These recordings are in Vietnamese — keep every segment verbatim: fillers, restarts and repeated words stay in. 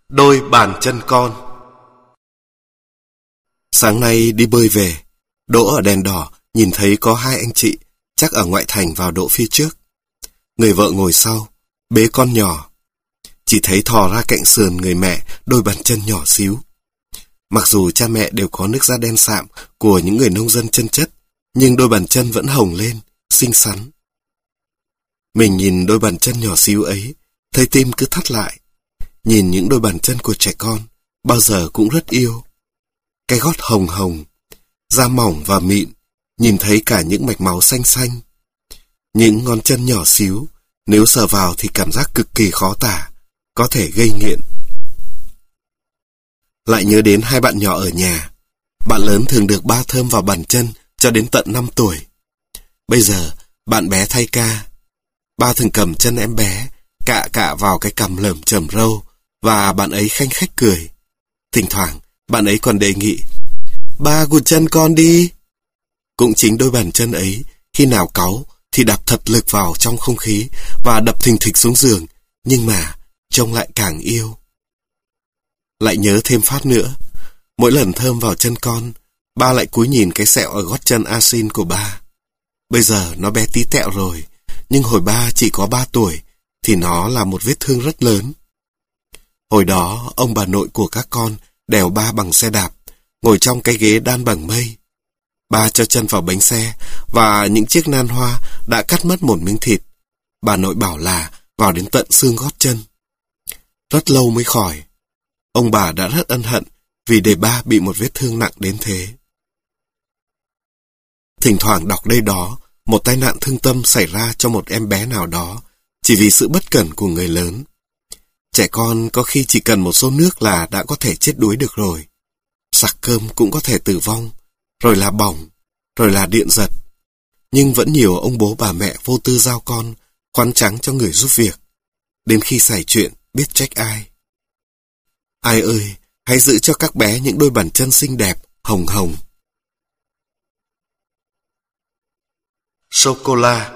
Đôi bàn chân con. Sáng nay đi bơi về, đỗ ở đèn đỏ, nhìn thấy có hai anh chị, chắc ở ngoại thành vào đỗ phía trước. Người vợ ngồi sau, bế con nhỏ. Chỉ thấy thò ra cạnh sườn người mẹ đôi bàn chân nhỏ xíu. Mặc dù cha mẹ đều có nước da đen sạm của những người nông dân chân chất, nhưng đôi bàn chân vẫn hồng lên, xinh xắn. Mình nhìn đôi bàn chân nhỏ xíu ấy, thấy tim cứ thắt lại. Nhìn những đôi bàn chân của trẻ con, bao giờ cũng rất yêu. Cái gót hồng hồng, da mỏng và mịn, nhìn thấy cả những mạch máu xanh xanh. Những ngón chân nhỏ xíu, nếu sờ vào thì cảm giác cực kỳ khó tả, có thể gây nghiện. Lại nhớ đến hai bạn nhỏ ở nhà. Bạn lớn thường được ba thơm vào bàn chân cho đến tận năm tuổi. Bây giờ, bạn bé thay ca. Ba thường cầm chân em bé, cạ cạ vào cái cằm lởm chởm râu, và bạn ấy khanh khách cười. Thỉnh thoảng, bạn ấy còn đề nghị, ba gùi chân con đi. Cũng chính đôi bàn chân ấy, khi nào cáu thì đạp thật lực vào trong không khí và đập thình thịch xuống giường, nhưng mà trông lại càng yêu. Lại nhớ thêm phát nữa, mỗi lần thơm vào chân con, ba lại cúi nhìn cái sẹo ở gót chân asin của ba. Bây giờ nó bé tí tẹo rồi, nhưng hồi ba chỉ có ba tuổi, thì nó là một vết thương rất lớn. Hồi đó, ông bà nội của các con đèo ba bằng xe đạp, ngồi trong cái ghế đan bằng mây. Ba cho chân vào bánh xe, và những chiếc nan hoa đã cắt mất một miếng thịt. Bà nội bảo là vào đến tận xương gót chân. Rất lâu mới khỏi. Ông bà đã rất ân hận vì để ba bị một vết thương nặng đến thế. Thỉnh thoảng đọc đây đó, một tai nạn thương tâm xảy ra cho một em bé nào đó, chỉ vì sự bất cẩn của người lớn. Trẻ con có khi chỉ cần một xô nước là đã có thể chết đuối được rồi. Sặc cơm cũng có thể tử vong, rồi là bỏng, rồi là điện giật. Nhưng vẫn nhiều ông bố bà mẹ vô tư giao con, khoán trắng cho người giúp việc. Đến khi xảy chuyện, biết trách ai. Ai ơi, hãy giữ cho các bé những đôi bàn chân xinh đẹp, hồng hồng. Sô-cô-la.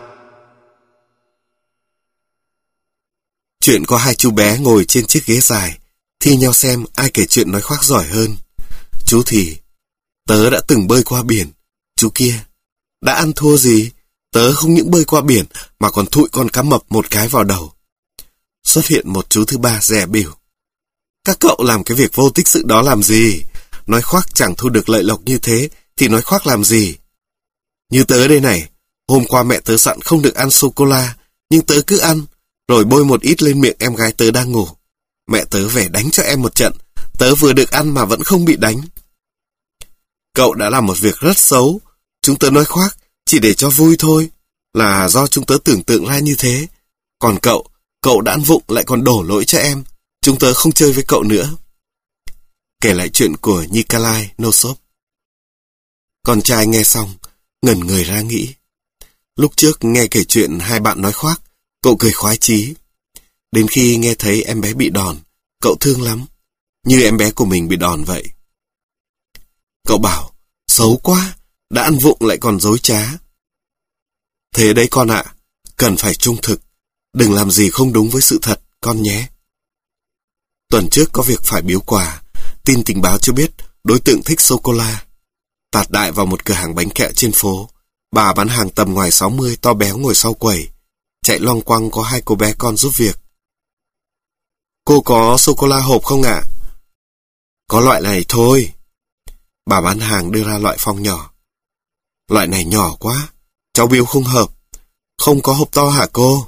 Chuyện có hai chú bé ngồi trên chiếc ghế dài, thi nhau xem ai kể chuyện nói khoác giỏi hơn. Chú thì, tớ đã từng bơi qua biển. Chú kia, đã ăn thua gì? Tớ không những bơi qua biển mà còn thụi con cá mập một cái vào đầu. Xuất hiện một chú thứ ba dè bỉu. Các cậu làm cái việc vô tích sự đó làm gì? Nói khoác chẳng thu được lợi lộc như thế thì nói khoác làm gì? Như tớ đây này, hôm qua mẹ tớ dặn không được ăn sô-cô-la, nhưng tớ cứ ăn, rồi bôi một ít lên miệng em gái tớ đang ngủ. Mẹ tớ về đánh cho em một trận, tớ vừa được ăn mà vẫn không bị đánh. Cậu đã làm một việc rất xấu, chúng tớ nói khoác chỉ để cho vui thôi, là do chúng tớ tưởng tượng ra như thế. Còn cậu, cậu đã ăn vụng lại còn đổ lỗi cho em, chúng tớ không chơi với cậu nữa. Kể lại chuyện của Nikolai Nosov. Con trai nghe xong, ngẩn người ra nghĩ. Lúc trước nghe kể chuyện hai bạn nói khoác, cậu cười khoái chí. Đến khi nghe thấy em bé bị đòn, cậu thương lắm, như em bé của mình bị đòn vậy. Cậu bảo, xấu quá, đã ăn vụng lại còn dối trá. Thế đấy con ạ, cần phải trung thực, đừng làm gì không đúng với sự thật, con nhé. Tuần trước có việc phải biếu quà, tin tình báo cho biết đối tượng thích sô-cô-la. Tạt đại vào một cửa hàng bánh kẹo trên phố, bà bán hàng tầm ngoài sáu mươi to béo ngồi sau quầy, chạy loằng quăng có hai cô bé con giúp việc. Cô có sô-cô-la hộp không ạ? Có loại này thôi. Bà bán hàng đưa ra loại phong nhỏ. Loại này nhỏ quá, cháu biếu không hợp. Không có hộp to hả cô?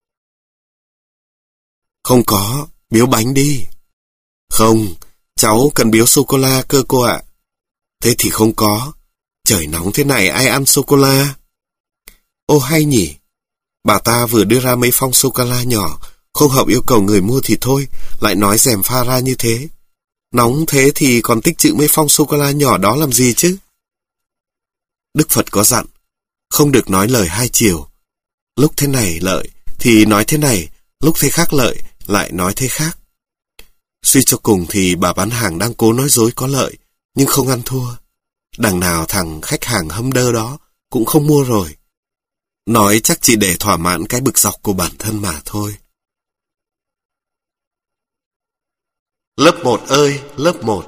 Không có, biếu bánh đi. Không, cháu cần biếu sô-cô-la cơ cô ạ. Thế thì không có. Trời nóng thế này ai ăn sô-cô-la? Ô hay nhỉ, bà ta vừa đưa ra mấy phong sô-cô-la nhỏ, không hợp yêu cầu người mua thì thôi, lại nói dèm pha ra như thế. Nóng thế thì còn tích trữ mấy phong sô-cô-la nhỏ đó làm gì chứ? Đức Phật có dặn, không được nói lời hai chiều. Lúc thế này lợi thì nói thế này, lúc thế khác lợi lại nói thế khác. Suy cho cùng thì bà bán hàng đang cố nói dối có lợi, nhưng không ăn thua. Đằng nào thằng khách hàng hâm đơ đó cũng không mua rồi. Nói chắc chỉ để thỏa mãn cái bực dọc của bản thân mà thôi. Lớp một ơi, lớp một.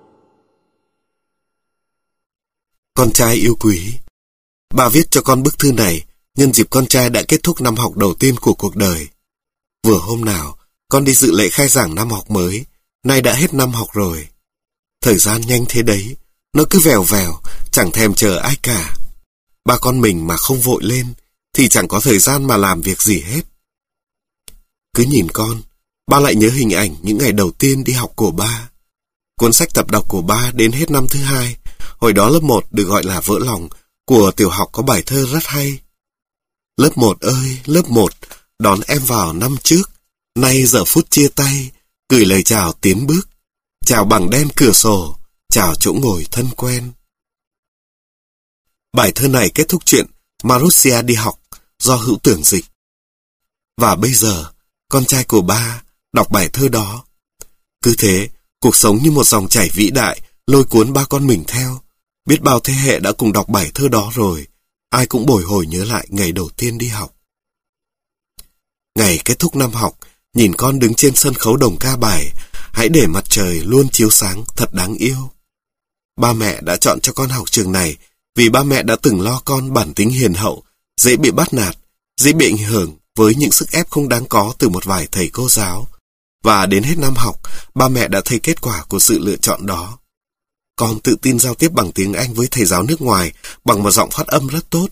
Con trai yêu quý, bà viết cho con bức thư này nhân dịp con trai đã kết thúc năm học đầu tiên của cuộc đời. Vừa hôm nào, con đi dự lễ khai giảng năm học mới, nay đã hết năm học rồi. Thời gian nhanh thế đấy, nó cứ vèo vèo, chẳng thèm chờ ai cả. Ba con mình mà không vội lên, thì chẳng có thời gian mà làm việc gì hết. Cứ nhìn con, ba lại nhớ hình ảnh những ngày đầu tiên đi học của ba. Cuốn sách tập đọc của ba đến hết năm thứ hai, hồi đó lớp một được gọi là Vỡ Lòng, của tiểu học có bài thơ rất hay. Lớp một ơi, lớp một, đón em vào năm trước, nay giờ phút chia tay, gửi lời chào tiến bước, chào bằng đen cửa sổ, chào chỗ ngồi thân quen. Bài thơ này kết thúc chuyện Marussia đi học do Hữu Tưởng dịch. Và bây giờ, con trai của ba đọc bài thơ đó. Cứ thế, cuộc sống như một dòng chảy vĩ đại lôi cuốn ba con mình theo. Biết bao thế hệ đã cùng đọc bài thơ đó rồi, ai cũng bồi hồi nhớ lại ngày đầu tiên đi học. Ngày kết thúc năm học, nhìn con đứng trên sân khấu đồng ca bài Hãy để mặt trời luôn chiếu sáng thật đáng yêu. Ba mẹ đã chọn cho con học trường này vì ba mẹ đã từng lo con bản tính hiền hậu, dễ bị bắt nạt, dễ bị ảnh hưởng với những sức ép không đáng có từ một vài thầy cô giáo. Và đến hết năm học, ba mẹ đã thấy kết quả của sự lựa chọn đó. Con tự tin giao tiếp bằng tiếng Anh với thầy giáo nước ngoài bằng một giọng phát âm rất tốt.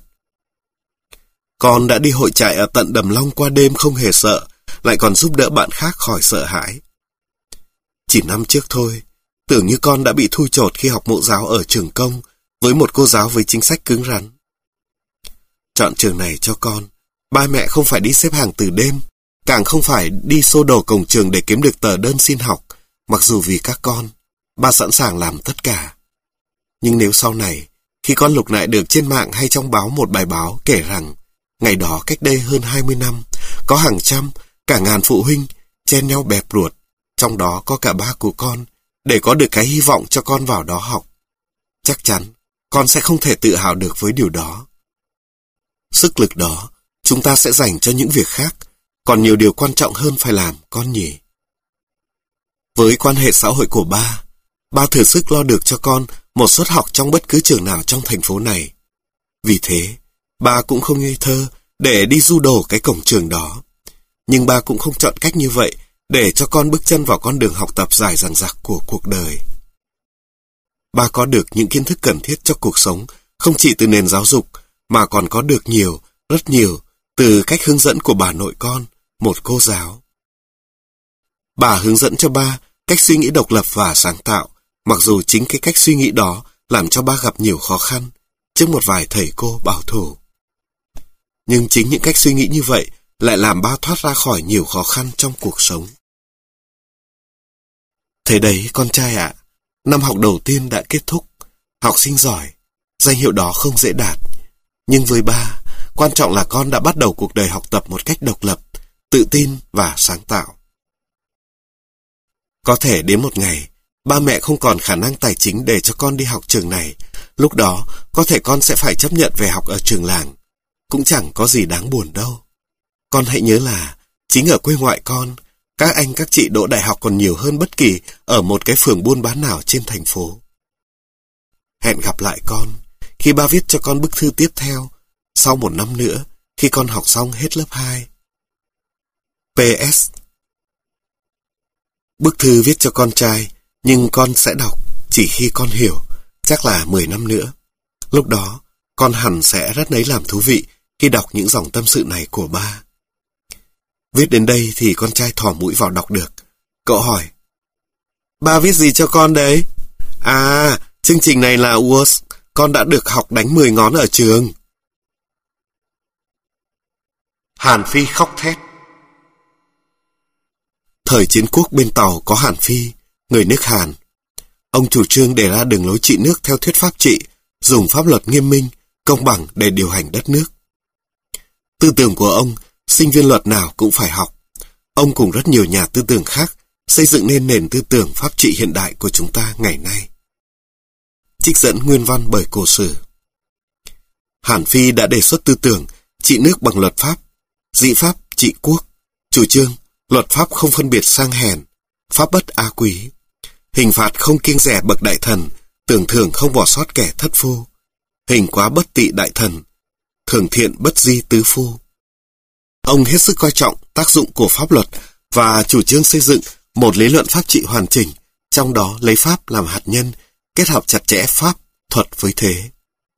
Con đã đi hội trại ở tận Đầm Long qua đêm không hề sợ, lại còn giúp đỡ bạn khác khỏi sợ hãi. Chỉ năm trước thôi, tưởng như con đã bị thui chột khi học mẫu giáo ở trường công với một cô giáo với chính sách cứng rắn. Chọn trường này cho con, ba mẹ không phải đi xếp hàng từ đêm, càng không phải đi xô đổ cổng trường để kiếm được tờ đơn xin học, mặc dù vì các con, ba sẵn sàng làm tất cả. Nhưng nếu sau này, khi con lục lại được trên mạng hay trong báo một bài báo kể rằng, ngày đó cách đây hơn hai mươi năm, có hàng trăm, cả ngàn phụ huynh chen nhau bẹp ruột, trong đó có cả ba của con, để có được cái hy vọng cho con vào đó học. Chắc chắn, con sẽ không thể tự hào được với điều đó. Sức lực đó, chúng ta sẽ dành cho những việc khác, còn nhiều điều quan trọng hơn phải làm, con nhỉ. Với quan hệ xã hội của ba, ba thử sức lo được cho con một suất học trong bất cứ trường nào trong thành phố này. Vì thế, ba cũng không ngây thơ để đi du đổ cái cổng trường đó. Nhưng ba cũng không chọn cách như vậy để cho con bước chân vào con đường học tập dài dằng dặc của cuộc đời. Ba có được những kiến thức cần thiết cho cuộc sống, không chỉ từ nền giáo dục, mà còn có được nhiều, rất nhiều, từ cách hướng dẫn của bà nội con, một cô giáo. Bà hướng dẫn cho ba cách suy nghĩ độc lập và sáng tạo, mặc dù chính cái cách suy nghĩ đó làm cho ba gặp nhiều khó khăn trước một vài thầy cô bảo thủ. Nhưng chính những cách suy nghĩ như vậy lại làm ba thoát ra khỏi nhiều khó khăn trong cuộc sống. Thế đấy con trai ạ, năm học đầu tiên đã kết thúc, học sinh giỏi, danh hiệu đó không dễ đạt. Nhưng với ba, quan trọng là con đã bắt đầu cuộc đời học tập một cách độc lập, tự tin và sáng tạo. Có thể đến một ngày, ba mẹ không còn khả năng tài chính để cho con đi học trường này, lúc đó có thể con sẽ phải chấp nhận về học ở trường làng. Cũng chẳng có gì đáng buồn đâu. Con hãy nhớ là, chính ở quê ngoại con, các anh các chị đỗ đại học còn nhiều hơn bất kỳ ở một cái phường buôn bán nào trên thành phố. Hẹn gặp lại con, khi ba viết cho con bức thư tiếp theo, sau một năm nữa, khi con học xong hết lớp hai. pê ét. Bức thư viết cho con trai, nhưng con sẽ đọc chỉ khi con hiểu, chắc là mười năm nữa. Lúc đó, con hẳn sẽ rất lấy làm thú vị khi đọc những dòng tâm sự này của ba. Viết đến đây thì con trai thò mũi vào đọc được. Cậu hỏi, ba viết gì cho con đấy? À, chương trình này là u ét, con đã được học đánh mười ngón ở trường. Hàn Phi khóc thét. Thời chiến quốc bên Tàu có Hàn Phi, người nước Hàn. Ông chủ trương đề ra đường lối trị nước theo thuyết pháp trị, dùng pháp luật nghiêm minh, công bằng để điều hành đất nước. Tư tưởng của ông, sinh viên luật nào cũng phải học. Ông cùng rất nhiều nhà tư tưởng khác xây dựng nên nền tư tưởng pháp trị hiện đại của chúng ta ngày nay. Trích dẫn nguyên văn bởi cổ sử. Hàn Phi đã đề xuất tư tưởng trị nước bằng luật pháp, dị pháp trị quốc, chủ trương luật pháp không phân biệt sang hèn, pháp bất á quý. Hình phạt không kiêng dè bậc đại thần, tưởng thưởng không bỏ sót kẻ thất phu. Hình quá bất tị đại thần, thường thiện bất di tứ phu. Ông hết sức coi trọng tác dụng của pháp luật và chủ trương xây dựng một lý luận pháp trị hoàn chỉnh, trong đó lấy pháp làm hạt nhân, kết hợp chặt chẽ pháp, thuật với thế.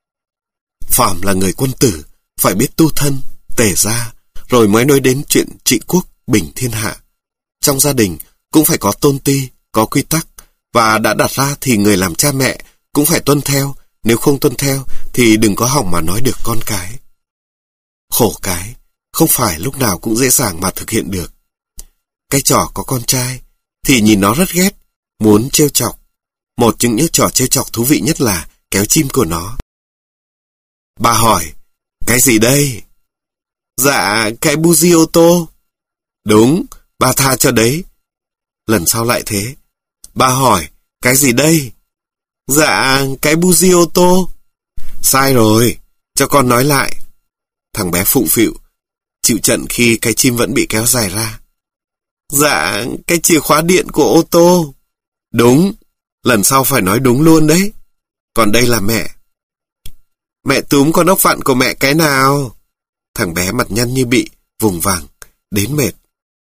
Phàm là người quân tử, phải biết tu thân, tể gia, rồi mới nói đến chuyện trị quốc, bình thiên hạ. Trong gia đình cũng phải có tôn ti, có quy tắc, và đã đặt ra thì người làm cha mẹ cũng phải tuân theo, nếu không tuân theo thì đừng có hỏng mà nói được con cái. Khổ cái, không phải lúc nào cũng dễ dàng mà thực hiện được. Cái trò có con trai thì nhìn nó rất ghét, muốn trêu chọc. Một trong những trò trêu chọc thú vị nhất là kéo chim của nó. Bà hỏi, cái gì đây? Dạ, cái buji ô tô. Đúng, bà tha cho đấy. Lần sau lại thế. Bà hỏi, cái gì đây? Dạ, cái buji ô tô. Sai rồi, cho con nói lại. Thằng bé phụng phịu, chịu trận khi cái chim vẫn bị kéo dài ra. Dạ, cái chìa khóa điện của ô tô. Đúng, lần sau phải nói đúng luôn đấy. Còn đây là mẹ. Mẹ túm con ốc vặn của mẹ cái nào? Thằng bé mặt nhăn như bị, vùng vằng, đến mệt.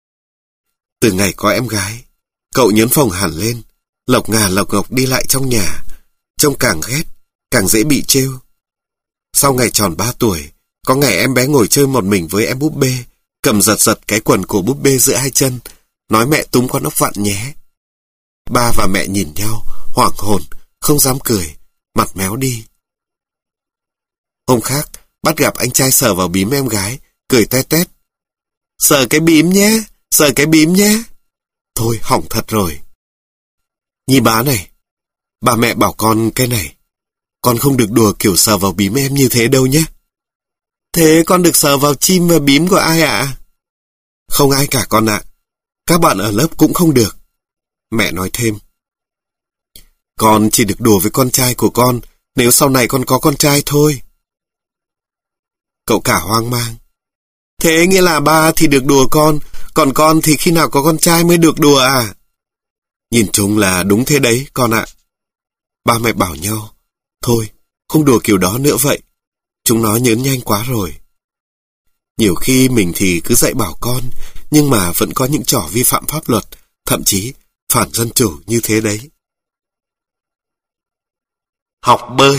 Từ ngày có em gái, cậu nhấn phồng hẳn lên, lộc ngà lộc ngọc đi lại trong nhà, trông càng ghét, càng dễ bị trêu. Sau ngày tròn ba tuổi, có ngày em bé ngồi chơi một mình với em búp bê, cầm giật giật cái quần của búp bê giữa hai chân, nói mẹ túm con ốc vặn nhé. Ba và mẹ nhìn nhau, hoảng hồn, không dám cười, mặt méo đi. Hôm khác, bắt gặp anh trai sờ vào bím em gái, cười toe toét. Sờ cái bím nhé, sờ cái bím nhé. Thôi, hỏng thật rồi. Nhi bá này, bà mẹ bảo con cái này, con không được đùa kiểu sờ vào bím em như thế đâu nhé. Thế con được sờ vào chim và bím của ai ạ? À? Không ai cả con ạ. À. Các bạn ở lớp cũng không được. Mẹ nói thêm. Con chỉ được đùa với con trai của con nếu sau này con có con trai thôi. Cậu cả hoang mang. Thế nghĩa là ba thì được đùa con, còn con thì khi nào có con trai mới được đùa à? Nhìn chung là đúng thế đấy con ạ. Ba mẹ bảo nhau, thôi, không đùa kiểu đó nữa vậy. Chúng nó nhớn nhanh quá rồi. Nhiều khi mình thì cứ dạy bảo con, nhưng mà vẫn có những trò vi phạm pháp luật, thậm chí phản dân chủ như thế đấy. Học bơi.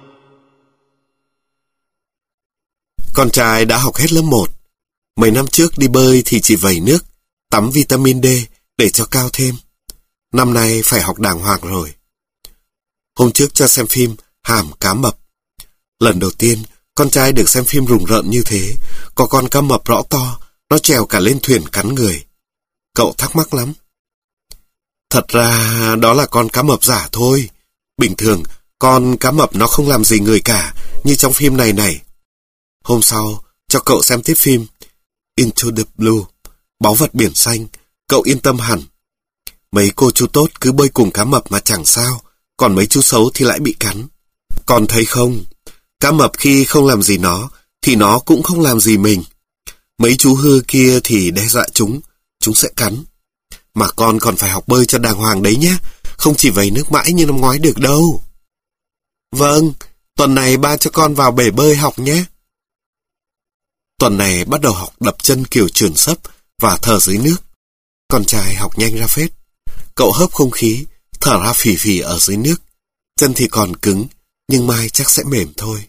Con trai đã học hết lớp một. Mấy năm trước đi bơi thì chỉ vẩy nước, tắm vitamin D để cho cao thêm. Năm nay phải học đàng hoàng rồi. Hôm trước cho xem phim Hàm cá mập. Lần đầu tiên, con trai được xem phim rùng rợn như thế, có con cá mập rõ to, nó trèo cả lên thuyền cắn người. Cậu thắc mắc lắm. Thật ra đó là con cá mập giả thôi. Bình thường, con cá mập nó không làm gì người cả, như trong phim này này. Hôm sau, cho cậu xem tiếp phim Into the Blue, báu vật biển xanh, cậu yên tâm hẳn. Mấy cô chú tốt cứ bơi cùng cá mập mà chẳng sao, còn mấy chú xấu thì lại bị cắn. Còn thấy không, cá mập khi không làm gì nó, thì nó cũng không làm gì mình. Mấy chú hư kia thì đe dọa chúng, chúng sẽ cắn. Mà con còn phải học bơi cho đàng hoàng đấy nhé, không chỉ vẩy nước mãi như năm ngoái được đâu. Vâng, tuần này ba cho con vào bể bơi học nhé. Tuần này bắt đầu học đập chân kiểu trườn sấp và thở dưới nước. Con trai học nhanh ra phết. Cậu hớp không khí, thở ra phì phì ở dưới nước. Chân thì còn cứng, nhưng mai chắc sẽ mềm thôi.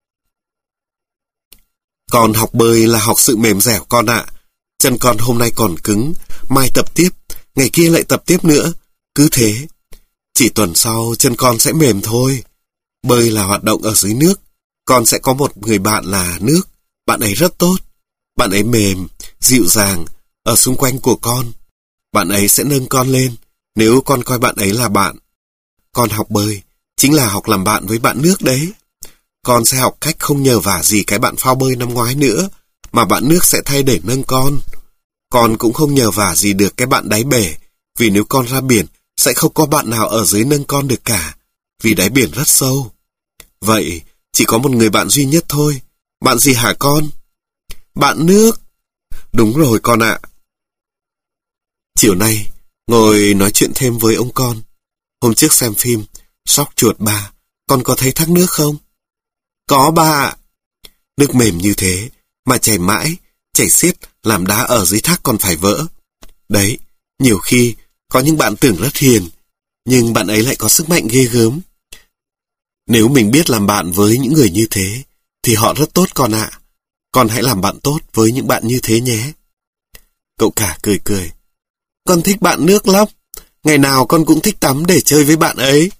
Còn học bơi là học sự mềm dẻo con ạ. Chân con hôm nay còn cứng, mai tập tiếp, ngày kia lại tập tiếp nữa. Cứ thế. Chỉ tuần sau chân con sẽ mềm thôi. Bơi là hoạt động ở dưới nước. Con sẽ có một người bạn là nước. Bạn ấy rất tốt. Bạn ấy mềm, dịu dàng, ở xung quanh của con. Bạn ấy sẽ nâng con lên, nếu con coi bạn ấy là bạn. Con học bơi, chính là học làm bạn với bạn nước đấy. Con sẽ học cách không nhờ vả gì cái bạn phao bơi năm ngoái nữa, mà bạn nước sẽ thay để nâng con. Con cũng không nhờ vả gì được cái bạn đáy bể, vì nếu con ra biển, sẽ không có bạn nào ở dưới nâng con được cả, vì đáy biển rất sâu. Vậy, chỉ có một người bạn duy nhất thôi. Bạn gì hả con? Bạn nước. Đúng rồi con ạ. Chiều nay, ngồi nói chuyện thêm với ông con. Hôm trước xem phim Sóc chuột ba, con có thấy thác nước không? Có ba ạ. Nước mềm như thế mà chảy mãi, chảy xiết làm đá ở dưới thác còn phải vỡ. Đấy, nhiều khi có những bạn tưởng rất hiền, nhưng bạn ấy lại có sức mạnh ghê gớm. Nếu mình biết làm bạn với những người như thế, thì họ rất tốt con ạ. Con hãy làm bạn tốt với những bạn như thế nhé. Cậu cả cười cười. Con thích bạn nước lắm. Ngày nào con cũng thích tắm để chơi với bạn ấy.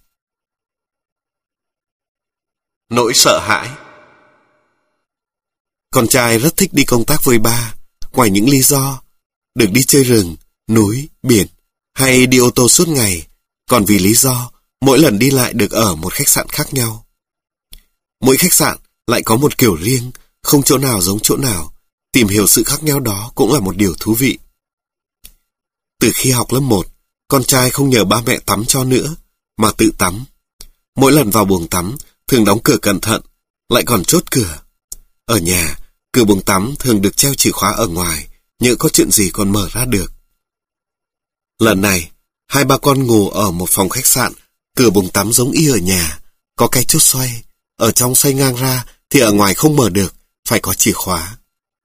Nỗi sợ hãi. Con trai rất thích đi công tác với ba, ngoài những lý do được đi chơi rừng, núi, biển, hay đi ô tô suốt ngày, còn vì lý do mỗi lần đi lại được ở một khách sạn khác nhau. Mỗi khách sạn lại có một kiểu riêng, không chỗ nào giống chỗ nào. Tìm hiểu sự khác nhau đó cũng là một điều thú vị. Từ khi học lớp một, con trai không nhờ ba mẹ tắm cho nữa, mà tự tắm. Mỗi lần vào buồng tắm, thường đóng cửa cẩn thận, lại còn chốt cửa. Ở nhà, cửa buồng tắm thường được treo chìa khóa ở ngoài, nhỡ có chuyện gì còn mở ra được. Lần này, hai ba con ngủ ở một phòng khách sạn, cửa buồng tắm giống y ở nhà, có cái chốt xoay, ở trong xoay ngang ra thì ở ngoài không mở được, phải có chìa khóa.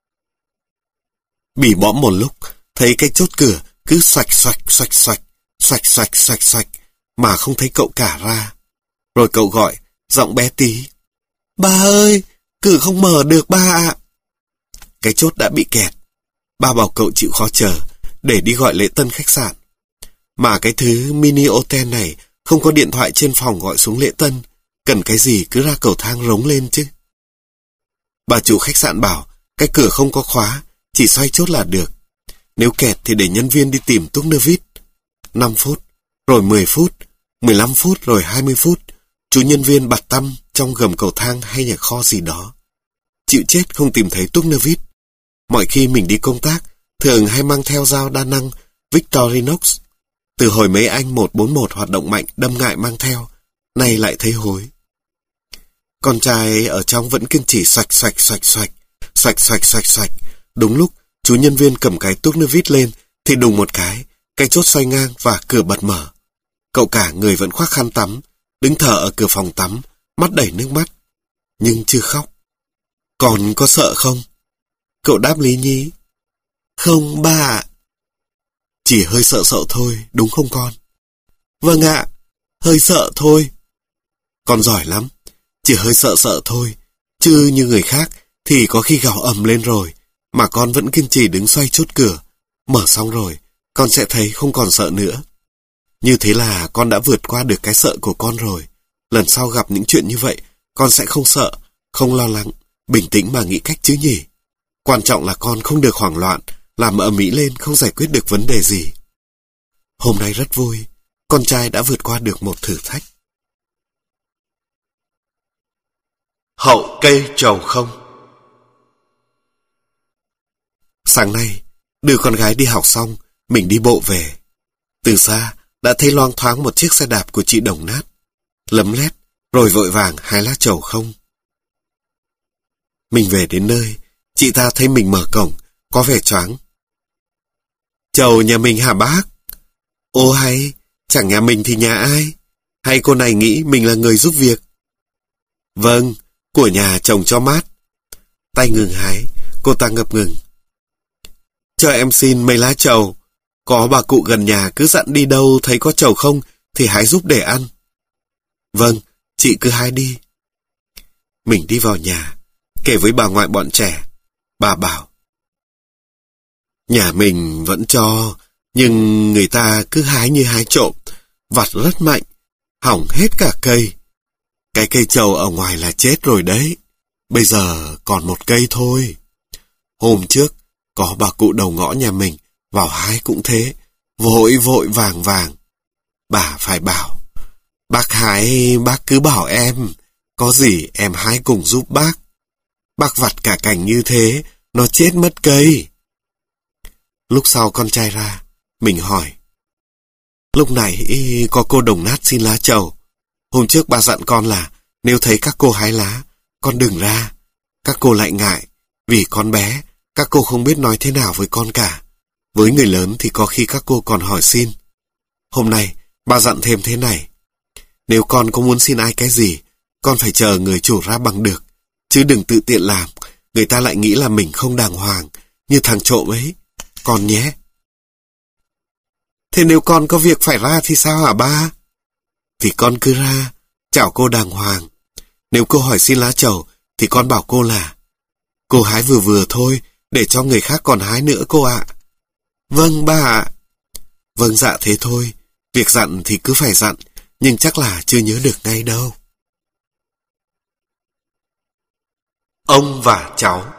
Bỉ bõm một lúc, thấy cái chốt cửa cứ xoạch xoạch xoạch xoạch, xoạch xoạch xoạch xoạch, mà không thấy cậu cả ra. Rồi cậu gọi, giọng bé tí. Ba ơi, cửa không mở được ba ạ. Cái chốt đã bị kẹt. Ba bảo cậu chịu khó chờ, để đi gọi lễ tân khách sạn. Mà cái thứ mini hotel này không có điện thoại trên phòng gọi xuống lễ tân, cần cái gì cứ ra cầu thang rống lên chứ. Bà chủ khách sạn bảo, cái cửa không có khóa, chỉ xoay chốt là được. Nếu kẹt thì để nhân viên đi tìm tuốc nơ vít. năm phút, rồi mười phút, mười lăm phút rồi hai mươi phút, chú nhân viên bặt tăm trong gầm cầu thang hay nhà kho gì đó. Chịu chết không tìm thấy tuốc nơ vít. Mọi khi mình đi công tác, thường hay mang theo dao đa năng Victorinox. Từ hồi mấy anh một bốn một hoạt động mạnh đâm ngại mang theo, nay lại thấy hối. Con trai ở trong vẫn kiên trì xoạch xoạch xoạch xoạch, xoạch xoạch xoạch xoạch. Đúng lúc chú nhân viên cầm cái tuốc nơ vít lên thì đùng một cái, cái chốt xoay ngang và cửa bật mở. Cậu cả người vẫn khoác khăn tắm, đứng thở ở cửa phòng tắm, mắt đầy nước mắt, nhưng chưa khóc. Còn có sợ không? Cậu đáp lý nhí. Không ba ạ. Chỉ hơi sợ sợ thôi, đúng không con? Vâng ạ, hơi sợ thôi. Con giỏi lắm, chỉ hơi sợ sợ thôi, chứ như người khác thì có khi gào ầm lên rồi, mà con vẫn kiên trì đứng xoay chốt cửa. Mở xong rồi, con sẽ thấy không còn sợ nữa. Như thế là con đã vượt qua được cái sợ của con rồi. Lần sau gặp những chuyện như vậy, con sẽ không sợ, không lo lắng, bình tĩnh mà nghĩ cách chứ nhỉ. Quan trọng là con không được hoảng loạn, làm ầm ĩ lên không giải quyết được vấn đề gì. Hôm nay rất vui, con trai đã vượt qua được một thử thách. Hậu cây trầu không. Sáng nay, đưa con gái đi học xong, mình đi bộ về. Từ xa, đã thấy loang thoáng một chiếc xe đạp của chị đồng nát. Lấm lét, rồi vội vàng hái lá trầu không. Mình về đến nơi, chị ta thấy mình mở cổng, có vẻ choáng. Trầu nhà mình hả bác? Ô hay, chẳng nhà mình thì nhà ai? Hay cô này nghĩ mình là người giúp việc? Vâng, của nhà trồng cho mát. Tay ngừng hái, cô ta ngập ngừng. Cho em xin mấy lá trầu. Có bà cụ gần nhà cứ dặn đi đâu thấy có trầu không thì hái giúp để ăn. Vâng, chị cứ hái đi. Mình đi vào nhà, kể với bà ngoại bọn trẻ. Bà bảo, nhà mình vẫn cho, nhưng người ta cứ hái như hái trộm, vặt rất mạnh, hỏng hết cả cây. Cái cây trầu ở ngoài là chết rồi đấy, bây giờ còn một cây thôi. Hôm trước, có bà cụ đầu ngõ nhà mình vào hái cũng thế, vội vội vàng vàng. Bà phải bảo, bác hái bác cứ bảo em, có gì em hái cùng giúp bác. Bác vặt cả cành như thế, nó chết mất cây. Lúc sau con trai ra, mình hỏi. Lúc này có cô đồng nát xin lá trầu. Hôm trước bà dặn con là nếu thấy các cô hái lá, con đừng ra. Các cô lại ngại, vì con bé, các cô không biết nói thế nào với con cả. Với người lớn thì có khi các cô còn hỏi xin. Hôm nay, bà dặn thêm thế này. Nếu con có muốn xin ai cái gì, con phải chờ người chủ ra bằng được. Chứ đừng tự tiện làm, người ta lại nghĩ là mình không đàng hoàng, như thằng trộm ấy. Con nhé. Thế nếu con có việc phải ra thì sao hả ba? Thì con cứ ra, chào cô đàng hoàng. Nếu cô hỏi xin lá trầu, thì con bảo cô là cô hái vừa vừa thôi, để cho người khác còn hái nữa cô ạ. Vâng ba ạ. Vâng dạ thế thôi, việc dặn thì cứ phải dặn, nhưng chắc là chưa nhớ được ngay đâu. Ông và cháu.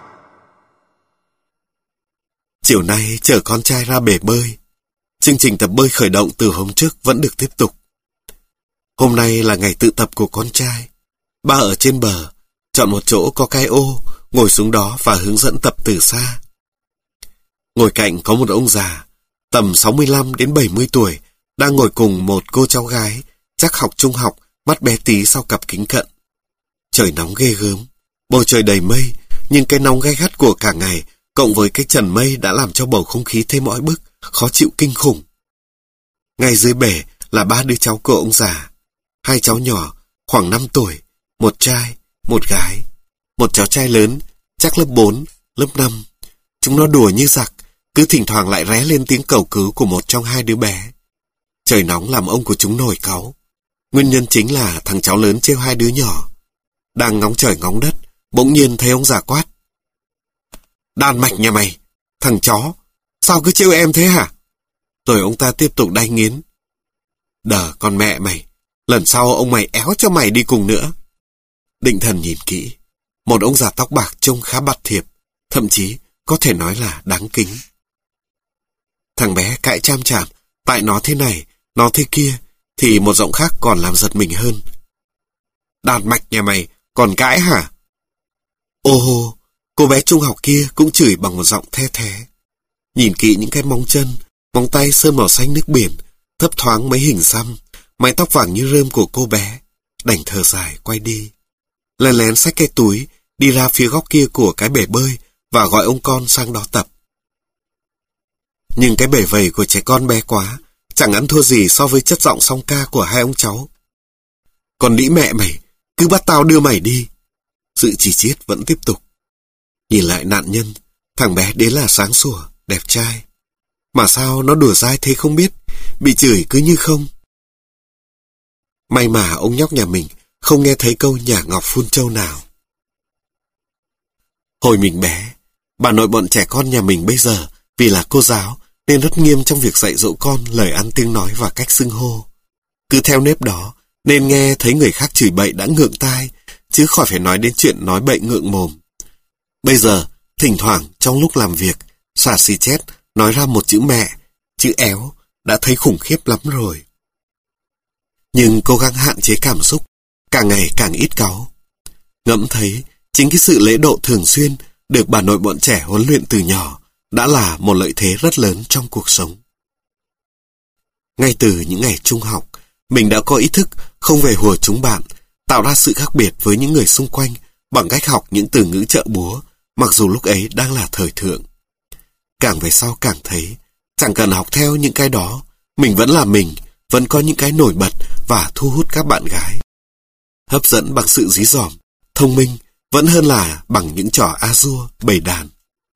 Chiều nay chở con trai ra bể bơi. Chương trình tập bơi khởi động từ hôm trước vẫn được tiếp tục. Hôm nay là ngày tự tập của con trai. Ba ở trên bờ, chọn một chỗ có cái ô, ngồi xuống đó và hướng dẫn tập từ xa. Ngồi cạnh có một ông già, tầm sáu mươi lăm đến bảy mươi tuổi, đang ngồi cùng một cô cháu gái, chắc học trung học, mắt bé tí sau cặp kính cận. Trời nóng ghê gớm, bầu trời đầy mây, nhưng cái nóng gay gắt của cả ngày, cộng với cái trần mây đã làm cho bầu không khí thêm oi bức, khó chịu kinh khủng. Ngay dưới bể là ba đứa cháu của ông già, hai cháu nhỏ, khoảng năm tuổi, một trai, một gái. Một cháu trai lớn, chắc lớp bốn, lớp năm. Chúng nó đùa như giặc, cứ thỉnh thoảng lại ré lên tiếng cầu cứu của một trong hai đứa bé. Trời nóng làm ông của chúng nổi cáu. Nguyên nhân chính là thằng cháu lớn trêu hai đứa nhỏ. Đang ngóng trời ngóng đất, bỗng nhiên thấy ông già quát. Đàn mạch nhà mày, thằng chó, sao cứ trêu em thế hả? Rồi ông ta tiếp tục đay nghiến. Đờ con mẹ mày, lần sau ông mày éo cho mày đi cùng nữa. Định thần nhìn kỹ, một ông già tóc bạc trông khá bặt thiệp, thậm chí có thể nói là đáng kính. Thằng bé cãi cham chảm, tại nó thế này, nó thế kia, thì một giọng khác còn làm giật mình hơn. Đàn mạch nhà mày, còn cãi hả? Ô hô, cô bé trung học kia cũng chửi bằng một giọng the thé. Nhìn kỹ những cái móng chân, móng tay sơn màu xanh nước biển, thấp thoáng mấy hình xăm, mái tóc vàng như rơm của cô bé, đành thở dài quay đi. Lén lén xách cái túi, đi ra phía góc kia của cái bể bơi và gọi ông con sang đó tập. Nhưng cái bể vầy của trẻ con bé quá, chẳng ăn thua gì so với chất giọng song ca của hai ông cháu. Còn đĩ mẹ mày, cứ bắt tao đưa mày đi. Sự chỉ chiết vẫn tiếp tục. Nhìn lại nạn nhân, thằng bé đến là sáng sủa, đẹp trai. Mà sao nó đùa dai thế không biết, bị chửi cứ như không. May mà ông nhóc nhà mình không nghe thấy câu nhả ngọc phun trâu nào. Hồi mình bé, bà nội bọn trẻ con nhà mình bây giờ vì là cô giáo nên rất nghiêm trong việc dạy dỗ con lời ăn tiếng nói và cách xưng hô. Cứ theo nếp đó nên nghe thấy người khác chửi bậy đã ngượng tai, chứ khỏi phải nói đến chuyện nói bậy ngượng mồm. Bây giờ, thỉnh thoảng trong lúc làm việc, xà xì chét nói ra một chữ mẹ, chữ éo đã thấy khủng khiếp lắm rồi. Nhưng cố gắng hạn chế cảm xúc, càng ngày càng ít cáu. Ngẫm thấy chính cái sự lễ độ thường xuyên được bà nội bọn trẻ huấn luyện từ nhỏ đã là một lợi thế rất lớn trong cuộc sống. Ngay từ những ngày trung học, mình đã có ý thức không về hùa chúng bạn, tạo ra sự khác biệt với những người xung quanh bằng cách học những từ ngữ trợ búa, mặc dù lúc ấy đang là thời thượng. Càng về sau càng thấy, chẳng cần học theo những cái đó, mình vẫn là mình, vẫn có những cái nổi bật và thu hút các bạn gái. Hấp dẫn bằng sự dí dỏm, thông minh, vẫn hơn là bằng những trò a-dua, bầy đàn.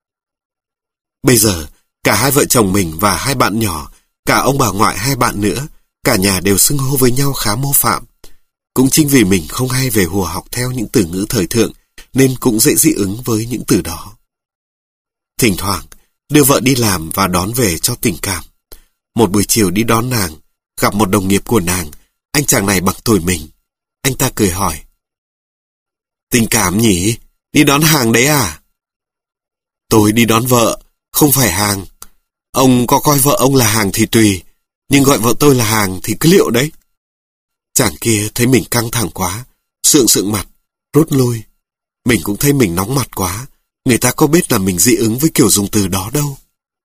Bây giờ, cả hai vợ chồng mình và hai bạn nhỏ, cả ông bà ngoại hai bạn nữa, cả nhà đều xưng hô với nhau khá mô phạm. Cũng chính vì mình không hay về hùa học theo những từ ngữ thời thượng, nên cũng dễ dị ứng với những từ đó. Thỉnh thoảng, đưa vợ đi làm và đón về cho tình cảm. Một buổi chiều đi đón nàng, gặp một đồng nghiệp của nàng, anh chàng này bằng tuổi mình. Anh ta cười hỏi. Tình cảm nhỉ? Đi đón hàng đấy à? Tôi đi đón vợ, không phải hàng. Ông có coi vợ ông là hàng thì tùy, nhưng gọi vợ tôi là hàng thì cứ liệu đấy. Chàng kia thấy mình căng thẳng quá, sượng sượng mặt, rút lui. Mình cũng thấy mình nóng mặt quá, người ta có biết là mình dị ứng với kiểu dùng từ đó đâu.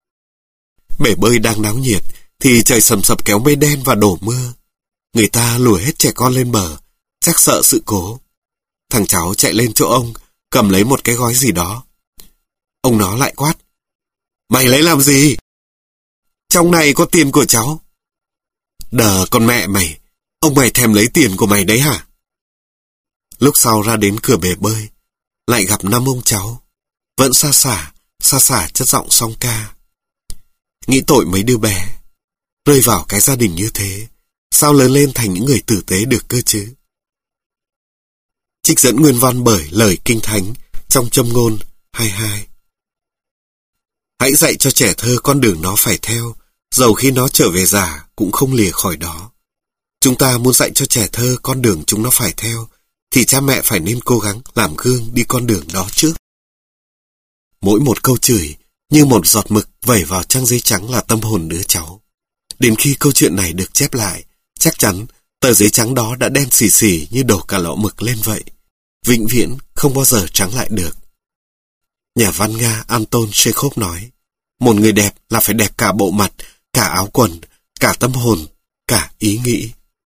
Bể bơi đang náo nhiệt, thì trời sầm sập kéo mây đen và đổ mưa. Người ta lùi hết trẻ con lên bờ, chắc sợ sự cố. Thằng cháu chạy lên chỗ ông, cầm lấy một cái gói gì đó. Ông nó lại quát. Mày lấy làm gì? Trong này có tiền của cháu. Đờ con mẹ mày, ông mày thèm lấy tiền của mày đấy hả? Lúc sau ra đến cửa bể bơi, lại gặp năm ông cháu, vẫn xa xả, xa xả chất giọng song ca. Nghĩ tội mấy đứa bé, rơi vào cái gia đình như thế, sao lớn lên thành những người tử tế được cơ chứ? Trích dẫn nguyên văn bởi lời Kinh Thánh trong Châm ngôn hai mươi hai. Hãy dạy cho trẻ thơ con đường nó phải theo, dầu khi nó trở về già cũng không lìa khỏi đó. Chúng ta muốn dạy cho trẻ thơ con đường chúng nó phải theo, thì cha mẹ phải nên cố gắng làm gương đi con đường đó trước. Mỗi một câu chửi như một giọt mực vẩy vào trang giấy trắng là tâm hồn đứa cháu. Đến khi câu chuyện này được chép lại, chắc chắn tờ giấy trắng đó đã đen xì xì như đổ cả lọ mực lên vậy. Vĩnh viễn không bao giờ trắng lại được. Nhà văn Nga Anton Chekhov nói, một người đẹp là phải đẹp cả bộ mặt, cả áo quần, cả tâm hồn, cả ý nghĩ.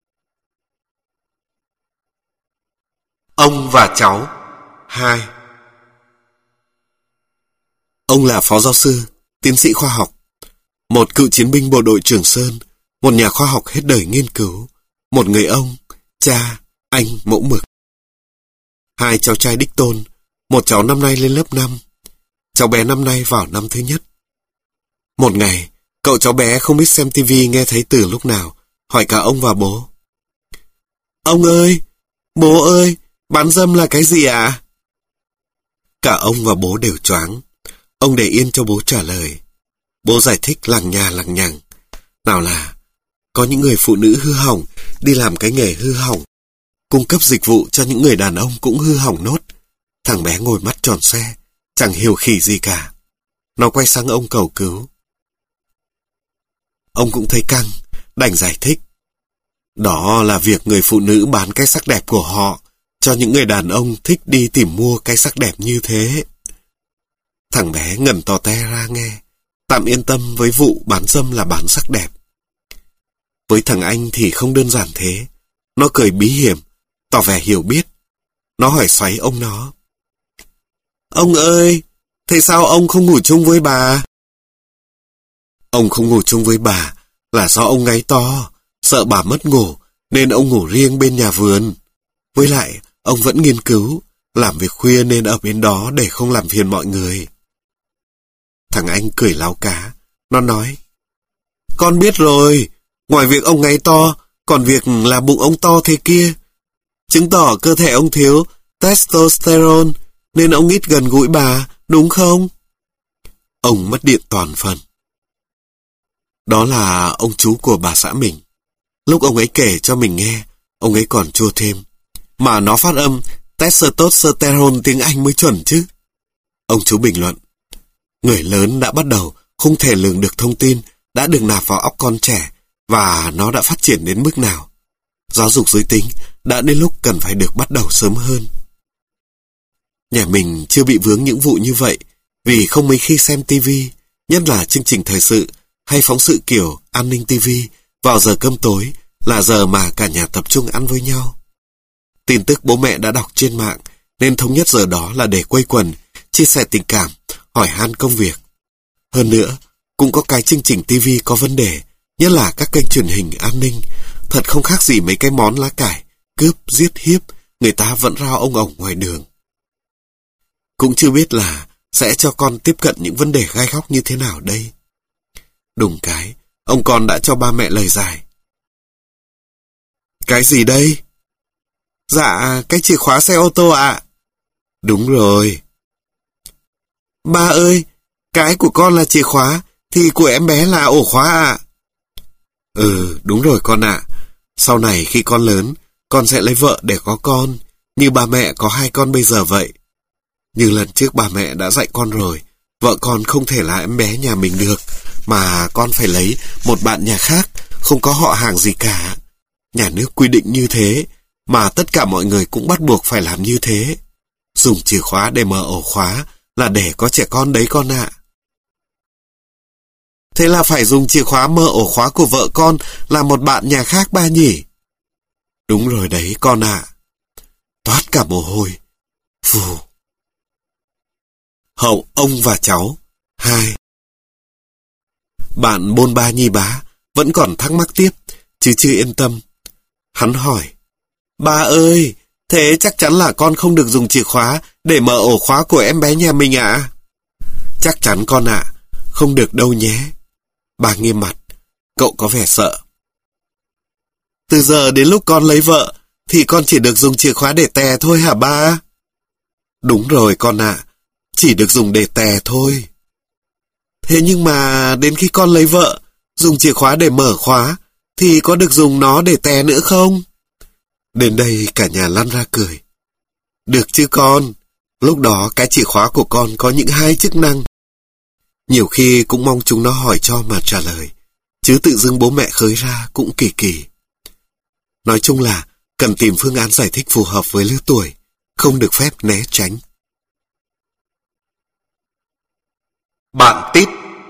Ông và cháu hai. Ông là phó giáo sư, tiến sĩ khoa học, một cựu chiến binh bộ đội Trường Sơn, một nhà khoa học hết đời nghiên cứu, một người ông, cha, anh mẫu mực. Hai cháu trai đích tôn, một cháu năm nay lên lớp năm, cháu bé năm nay vào năm thứ nhất. Một ngày, cậu cháu bé không biết xem tivi nghe thấy từ lúc nào, hỏi cả ông và bố. Ông ơi, bố ơi, bán dâm là cái gì ạ? À? Cả ông và bố đều choáng. Ông để yên cho bố trả lời. Bố giải thích lằng nhà lằng nhằng. Nào là, có những người phụ nữ hư hỏng, đi làm cái nghề hư hỏng, cung cấp dịch vụ cho những người đàn ông cũng hư hỏng nốt. Thằng bé ngồi mắt tròn xoe, chẳng hiểu khỉ gì cả. Nó quay sang ông cầu cứu. Ông cũng thấy căng, đành giải thích. Đó là việc người phụ nữ bán cái sắc đẹp của họ cho những người đàn ông thích đi tìm mua cái sắc đẹp như thế. Thằng bé ngẩn tò te ra nghe, tạm yên tâm với vụ bán dâm là bán sắc đẹp. Với thằng anh thì không đơn giản thế. Nó cười bí hiểm, tỏ vẻ hiểu biết. Nó hỏi xoáy ông nó. Ông ơi, thế sao ông không ngủ chung với bà? Ông không ngủ chung với bà là do ông ngáy to, sợ bà mất ngủ, nên ông ngủ riêng bên nhà vườn. Với lại, ông vẫn nghiên cứu, làm việc khuya nên ở bên đó để không làm phiền mọi người. Thằng anh cười láo cá, nó nói. Con biết rồi, ngoài việc ông ngáy to, còn việc là bụng ông to thế kia. Chứng tỏ cơ thể ông thiếu testosterone, nên ông ít gần gũi bà, đúng không? Ông mất điện toàn phần. Đó là ông chú của bà xã mình. Lúc ông ấy kể cho mình nghe, ông ấy còn chua thêm. Mà nó phát âm testosterone tiếng Anh mới chuẩn chứ. Ông chú bình luận. Người lớn đã bắt đầu không thể lường được thông tin đã được nạp vào óc con trẻ và nó đã phát triển đến mức nào. Giáo dục giới tính đã đến lúc cần phải được bắt đầu sớm hơn. Nhà mình chưa bị vướng những vụ như vậy vì không mấy khi xem tivi, nhất là chương trình thời sự hay phóng sự kiểu an ninh tivi vào giờ cơm tối là giờ mà cả nhà tập trung ăn với nhau. Tin tức bố mẹ đã đọc trên mạng nên thống nhất giờ đó là để quây quần, chia sẻ tình cảm, hỏi han công việc. Hơn nữa, cũng có cái chương trình tivi có vấn đề, nhất là các kênh truyền hình an ninh, thật không khác gì mấy cái món lá cải, cướp, giết hiếp, người ta vẫn rao ông ổng ngoài đường. Cũng chưa biết là sẽ cho con tiếp cận những vấn đề gai góc như thế nào đây. Đùng cái, ông con đã cho ba mẹ lời giải. Cái gì đây? Dạ, cái chìa khóa xe ô tô ạ. À? Đúng rồi. Ba ơi, cái của con là chìa khóa, thì của em bé là ổ khóa ạ. À? Ừ, đúng rồi con ạ. À. Sau này khi con lớn, con sẽ lấy vợ để có con, như ba mẹ có hai con bây giờ vậy. Nhưng lần trước ba mẹ đã dạy con rồi, vợ con không thể là em bé nhà mình được, mà con phải lấy một bạn nhà khác, không có họ hàng gì cả. Nhà nước quy định như thế, mà tất cả mọi người cũng bắt buộc phải làm như thế. Dùng chìa khóa để mở ổ khóa là để có trẻ con đấy con ạ. À. Thế là phải dùng chìa khóa mở ổ khóa của vợ con là một bạn nhà khác ba nhỉ? Đúng rồi đấy con ạ. À. Toát cả mồ hôi. Phù. Hậu ông và cháu hai. Bạn Bôn Ba Nhi Bá vẫn còn thắc mắc tiếp, chứ chưa yên tâm. Hắn hỏi, ba ơi, thế chắc chắn là con không được dùng chìa khóa để mở ổ khóa của em bé nhà mình ạ? À? Chắc chắn con ạ, à, không được đâu nhé. Bà nghiêm mặt, cậu có vẻ sợ. Từ giờ đến lúc con lấy vợ, thì con chỉ được dùng chìa khóa để tè thôi hả ba? Đúng rồi con ạ, à, chỉ được dùng để tè thôi. Thế nhưng mà đến khi con lấy vợ, dùng chìa khóa để mở khóa, thì có được dùng nó để tè nữa không? Đến đây cả nhà lăn ra cười. Được chứ con, lúc đó cái chìa khóa của con có những hai chức năng. Nhiều khi cũng mong chúng nó hỏi cho mà trả lời, chứ tự dưng bố mẹ khơi ra cũng kỳ kỳ. Nói chung là cần tìm phương án giải thích phù hợp với lứa tuổi, không được phép né tránh. Bạn Tít.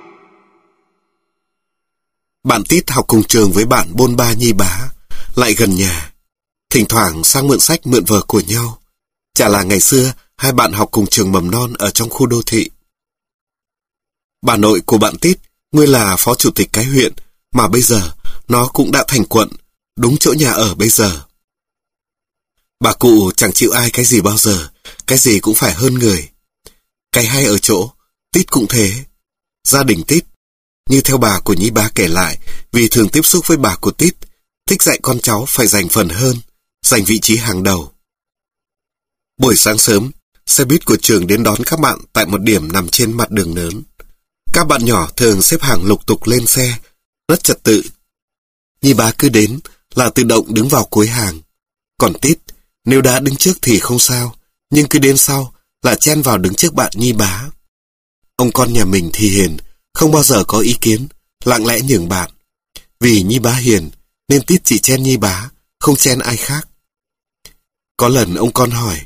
Bạn Tít học cùng trường với bạn bôn ba Nhi Bá, lại gần nhà. Thỉnh thoảng sang mượn sách mượn vở của nhau. Chả là ngày xưa hai bạn học cùng trường mầm non ở trong khu đô thị. Bà nội của bạn Tít nguyên là phó chủ tịch cái huyện, mà bây giờ nó cũng đã thành quận, đúng chỗ nhà ở bây giờ. Bà cụ chẳng chịu ai cái gì bao giờ, cái gì cũng phải hơn người. Cái hay ở chỗ, Tít cũng thế. Gia đình Tít, như theo bà của Nhi Bá kể lại, vì thường tiếp xúc với bà của Tít, thích dạy con cháu phải giành phần hơn, giành vị trí hàng đầu. Buổi sáng sớm, xe buýt của trường đến đón các bạn tại một điểm nằm trên mặt đường lớn. Các bạn nhỏ thường xếp hàng lục tục lên xe, rất trật tự. Nhi Bá cứ đến là tự động đứng vào cuối hàng. Còn Tít, nếu đã đứng trước thì không sao, nhưng cứ đến sau là chen vào đứng trước bạn Nhi Bá. Ông con nhà mình thì hiền, không bao giờ có ý kiến, lặng lẽ nhường bạn. Vì Nhi Bá hiền, nên Tít chỉ chen Nhi Bá, không chen ai khác. Có lần ông con hỏi,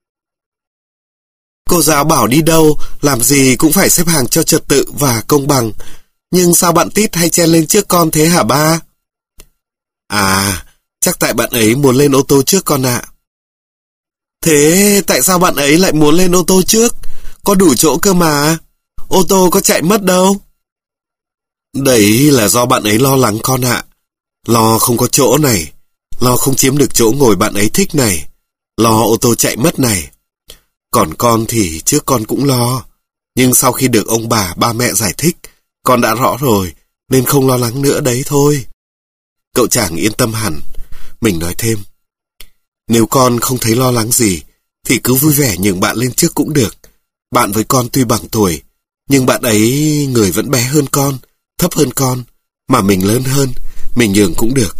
cô giáo bảo đi đâu, làm gì cũng phải xếp hàng cho trật tự và công bằng, nhưng sao bạn Tít hay chen lên trước con thế hả ba? À, chắc tại bạn ấy muốn lên ô tô trước con ạ. Thế tại sao bạn ấy lại muốn lên ô tô trước? Có đủ chỗ cơ mà, ô tô có chạy mất đâu. Đấy là do bạn ấy lo lắng con ạ. Lo không có chỗ này, lo không chiếm được chỗ ngồi bạn ấy thích này, lo ô tô chạy mất này. Còn con thì trước con cũng lo, nhưng sau khi được ông bà, ba mẹ giải thích, con đã rõ rồi, nên không lo lắng nữa đấy thôi. Cậu chàng yên tâm hẳn. Mình nói thêm, nếu con không thấy lo lắng gì, thì cứ vui vẻ nhường bạn lên trước cũng được. Bạn với con tuy bằng tuổi, nhưng bạn ấy người vẫn bé hơn con, thấp hơn con, mà mình lớn hơn, mình nhường cũng được.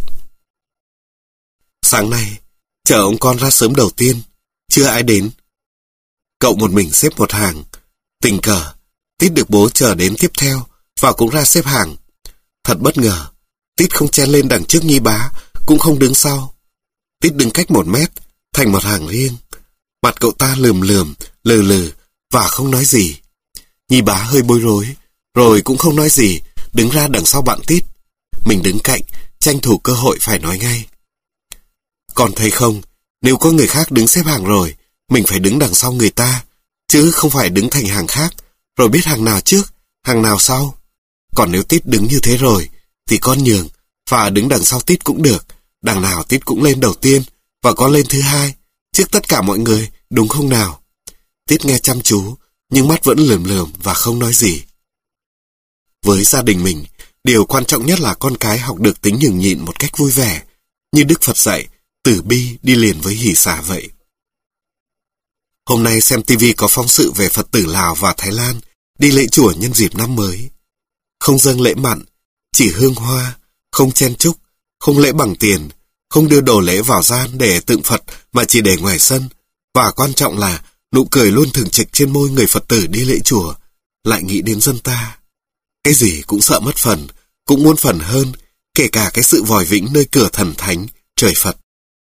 Sáng nay, chở ông con ra sớm đầu tiên, chưa ai đến. Cậu một mình xếp một hàng. Tình cờ, Tít được bố chờ đến tiếp theo, và cũng ra xếp hàng. Thật bất ngờ, Tít không chen lên đằng trước Nhi Bá, cũng không đứng sau. Tít đứng cách một mét, thành một hàng riêng. Mặt cậu ta lườm lườm, lừ lừ, và không nói gì. Nhi Bá hơi bối rối, rồi cũng không nói gì, đứng ra đằng sau bạn Tít. Mình đứng cạnh, tranh thủ cơ hội phải nói ngay. Con thấy không, nếu có người khác đứng xếp hàng rồi, mình phải đứng đằng sau người ta, chứ không phải đứng thành hàng khác, rồi biết hàng nào trước, hàng nào sau. Còn nếu Tít đứng như thế rồi, thì con nhường, và đứng đằng sau Tít cũng được, đằng nào Tít cũng lên đầu tiên, và con lên thứ hai, trước tất cả mọi người, đúng không nào? Tít nghe chăm chú, nhưng mắt vẫn lườm lườm và không nói gì. Với gia đình mình, điều quan trọng nhất là con cái học được tính nhường nhịn một cách vui vẻ, như Đức Phật dạy, từ bi đi liền với hỷ xả vậy. Hôm nay xem ti vi có phóng sự về Phật tử Lào và Thái Lan đi lễ chùa nhân dịp năm mới. Không dâng lễ mặn, chỉ hương hoa, không chen chúc, không lễ bằng tiền, không đưa đồ lễ vào gian để tượng Phật mà chỉ để ngoài sân, và quan trọng là nụ cười luôn thường trực trên môi người Phật tử đi lễ chùa, lại nghĩ đến dân ta. Cái gì cũng sợ mất phần, cũng muốn phần hơn, kể cả cái sự vòi vĩnh nơi cửa thần thánh, trời Phật.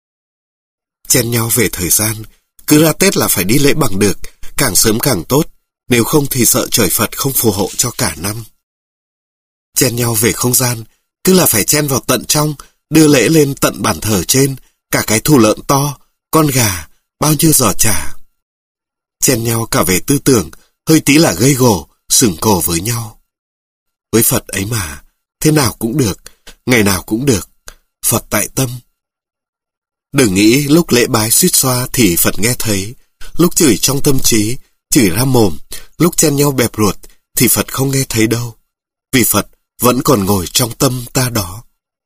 Chen nhau về thời gian, cứ ra Tết là phải đi lễ bằng được, càng sớm càng tốt, nếu không thì sợ trời Phật không phù hộ cho cả năm. Chen nhau về không gian, cứ là phải chen vào tận trong, đưa lễ lên tận bàn thờ trên, cả cái thù lợn to, con gà, bao nhiêu giò chả. Chen nhau cả về tư tưởng, hơi tí là gây gổ, sừng cổ với nhau. Với Phật ấy mà, thế nào cũng được, ngày nào cũng được. Phật tại tâm. Đừng nghĩ lúc lễ bái suýt xoa thì Phật nghe thấy, lúc chửi trong tâm trí, chửi ra mồm, lúc chen nhau bẹp ruột thì Phật không nghe thấy đâu, vì Phật vẫn còn ngồi trong tâm ta đó.